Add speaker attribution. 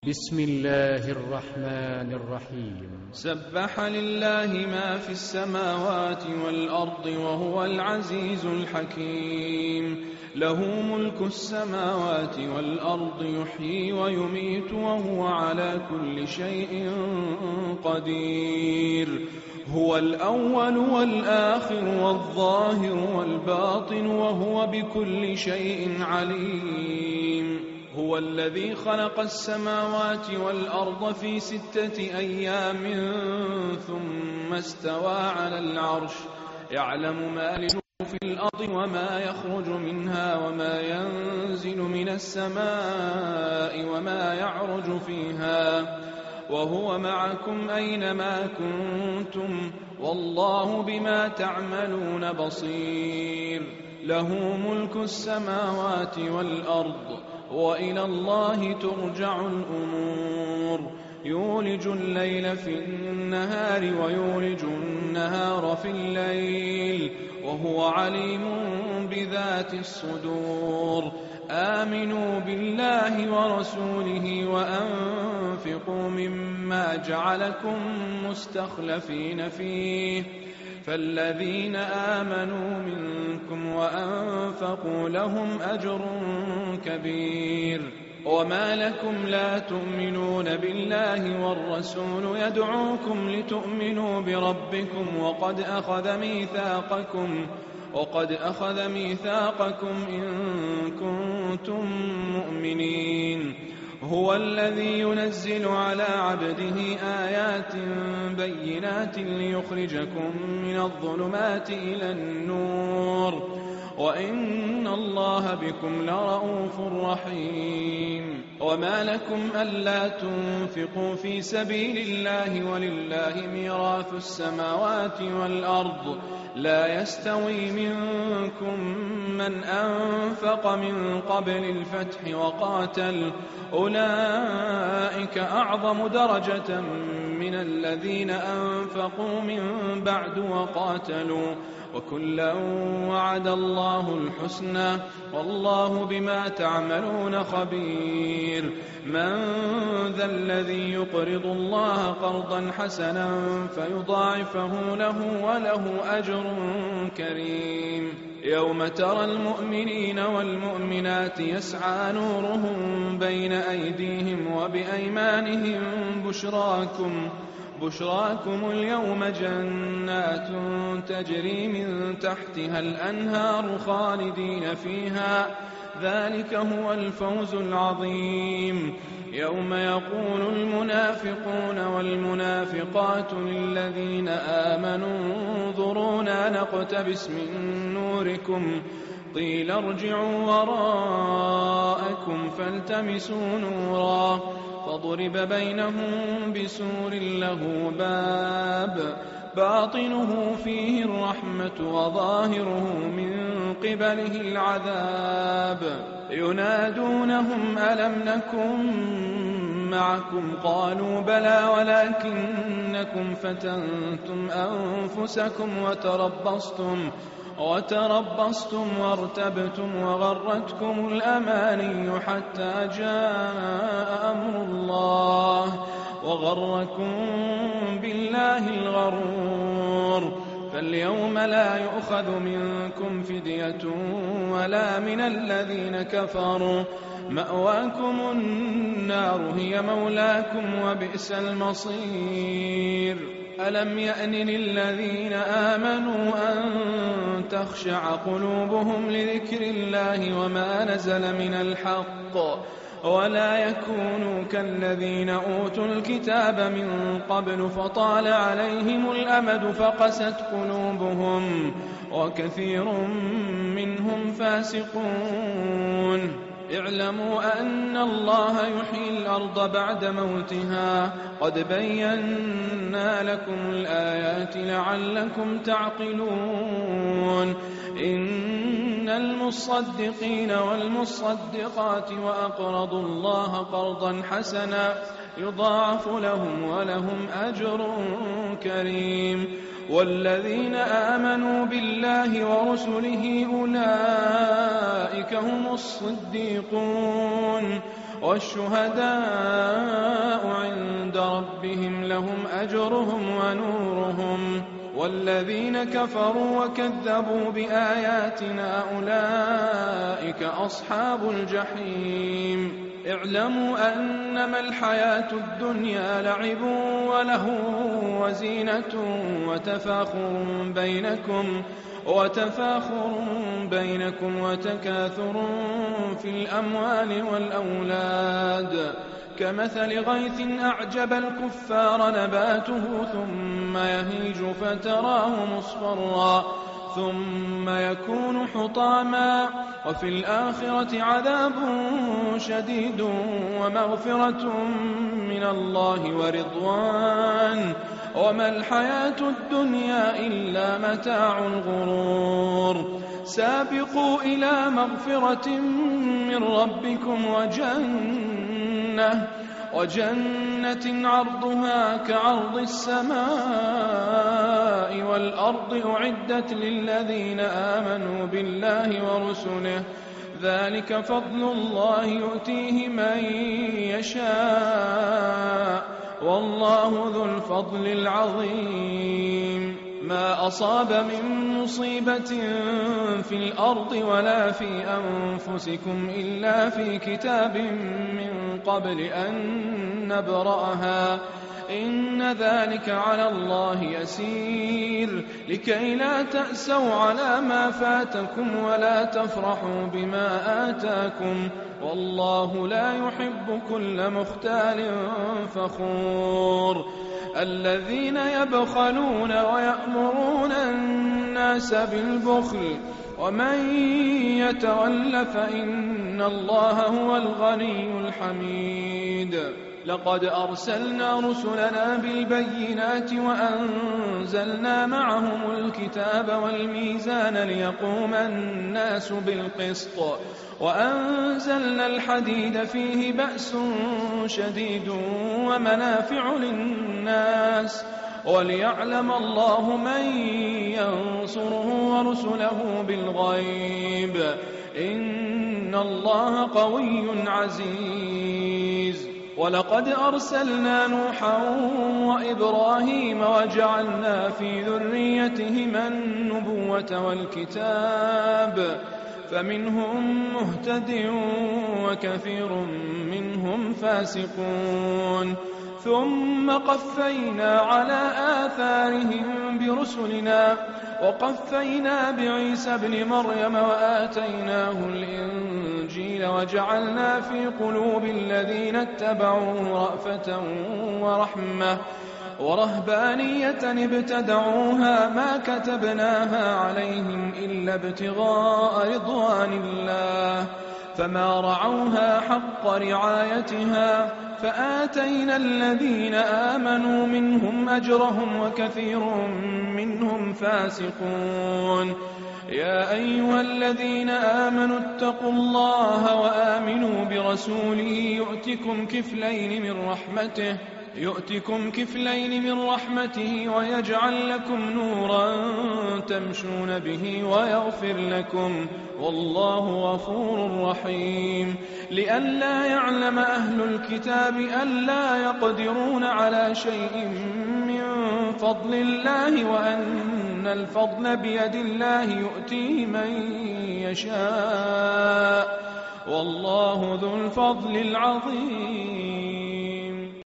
Speaker 1: بسم الله الرحمن الرحيم.
Speaker 2: سبح لله ما في السماوات والأرض وهو العزيز الحكيم. له ملك السماوات والأرض يحيي ويميت وهو على كل شيء قدير. هو الأول والآخر والظاهر والباطن وهو بكل شيء عليم. هو الذي خلق السماوات والأرض في 6 أيام ثم استوى على العرش يعلم ما يلج في الأرض وما يخرج منها وما ينزل من السماء وما يعرج فيها وهو معكم أينما كنتم والله بما تعملون بصير. له ملك السماوات والأرض وإلى الله ترجع الأمور. يولج الليل في النهار ويولج النهار في الليل وهو عليم بذات الصدور. آمنوا بالله ورسوله وأنفقوا مما جعلكم مستخلفين فيه فالذين آمنوا منكم وأنفقوا لهم أجر كبير. وما لكم لا تؤمنون بالله والرسول يدعوكم لتؤمنوا بربكم وقد أخذ ميثاقكم إن كنتم مؤمنين. هو الذي ينزل على عبده آيات بينات ليخرجكم من الظلمات إلى النور وإن الله بكم لرؤوف رحيم. وما لكم ألا تنفقوا في سبيل الله ولله ميراث السماوات والأرض لا يستوي منكم من أنفق من قبل الفتح وقاتل أولئك أعظم درجة من الذين أنفقوا من بعد وقاتلوا وكلا وعد الله الحسنى والله بما تعملون خبير. من ذا الذي يقرض الله قرضا حسنا فيضاعفه له وله أجر كريم. يوم ترى المؤمنين والمؤمنات يسعى نورهم بين أيديهم وبأيمانهم بشراكم اليوم جنات تجري من تحتها الأنهار خالدين فيها ذلك هو الفوز العظيم. يوم يقول المنافقون والمنافقات للذين آمنوا انظرونا نقتبس من نوركم قيل ارجعوا وراءكم فالتمسوا نورا فضرب بينهم بسور له باب باطنه فيه الرحمة وظاهره من قبله العذاب. ينادونهم ألم نكن معكم قالوا بلى ولكنكم فتنتم أنفسكم وتربصتم وارتبتم وغرتكم الأماني حتى جاء أمر الله وغركم بالله الغرور. فاليوم لا يؤخذ منكم فدية ولا من الذين كفروا مأواكم النار هي مولاكم وبئس المصير. ألم يأن للذين آمنوا أن تخشع قلوبهم لذكر الله وما نزل من الحق ولا يكونوا كالذين أوتوا الكتاب من قبل فطال عليهم الأمد فقست قلوبهم وكثير منهم فاسقون. اعلموا أن الله يحيي الأرض بعد موتها قد بينا لكم الآيات لعلكم تعقلون. إن المصدقين والمصدقات وأقرضوا الله قرضا حسنا يضاعف لهم ولهم أجر كريم. والذين آمنوا بالله ورسله أولئك هم الصديقون والشهداء ربهم لهم أجرهم ونورهم، والذين كفروا وكذبوا بآياتنا أولئك أصحاب الجحيم. اعلموا أنما الحياة الدنيا لعب وله وزينة وتفاخر بينكم وتكاثر في الأموال والأولاد، كمثل غيث أعجب الكفار نباته ثم يهيج فتراه مصفرا ثم يكون حطاما، وفي الآخرة عذاب شديد ومغفرة من الله ورضوان، وما الحياة الدنيا إلا متاع الغرور. سابقوا إلى مغفرة من ربكم وجنة عرضها كعرض السماء والأرض أعدت للذين آمنوا بالله ورسله، ذلك فضل الله يؤتيه من يشاء والله ذو الفضل العظيم. ما أصاب من مصيبة في الأرض ولا في أنفسكم إلا في كتاب من قبل أن نبرأها، إن ذلك على الله يسير، لكي لا تأسوا على ما فاتكم ولا تفرحوا بما آتاكم، والله لا يحب كل مختال فخور. الذين يبخلون ويأمرون الناس بالبخل، ومن يتول فإن الله هو الغني الحميد. لقد أرسلنا رسلنا بالبينات وأنزلنا معهم الكتاب والميزان ليقوم الناس بالقسط، وأنزلنا الحديد فيه بأس شديد ومنافع للناس، وليعلم الله من ينصره ورسله بالغيب، إن الله قوي عزيز. ولقد أرسلنا نوحا وإبراهيم وجعلنا في ذريتهما النبوة والكتاب، فمنهم مهتد وكثير منهم فاسقون، ثم قفينا على آثارهم برسلنا وقفينا بعيسى ابن مريم وآتيناه الإنجيل وجعلنا في قلوب الذين اتبعوه رأفة ورحمة ورهبانية ابتدعوها ما كتبناها عليهم إلا ابتغاء رضوان الله، فما رعوها حق رعايتها، فآتينا الذين آمنوا منهم أجرهم وكثير منهم فاسقون. يا أيها الذين آمنوا اتقوا الله وآمنوا برسوله يؤتكم كفلين من رحمته ويجعل لكم نورا تمشون به ويغفر لكم، والله غفور رحيم. لئلا يعلم أهل الكتاب ألا يقدرون على شيء من فضل الله، وأن الفضل بيد الله يؤتيه من يشاء، والله ذو الفضل العظيم.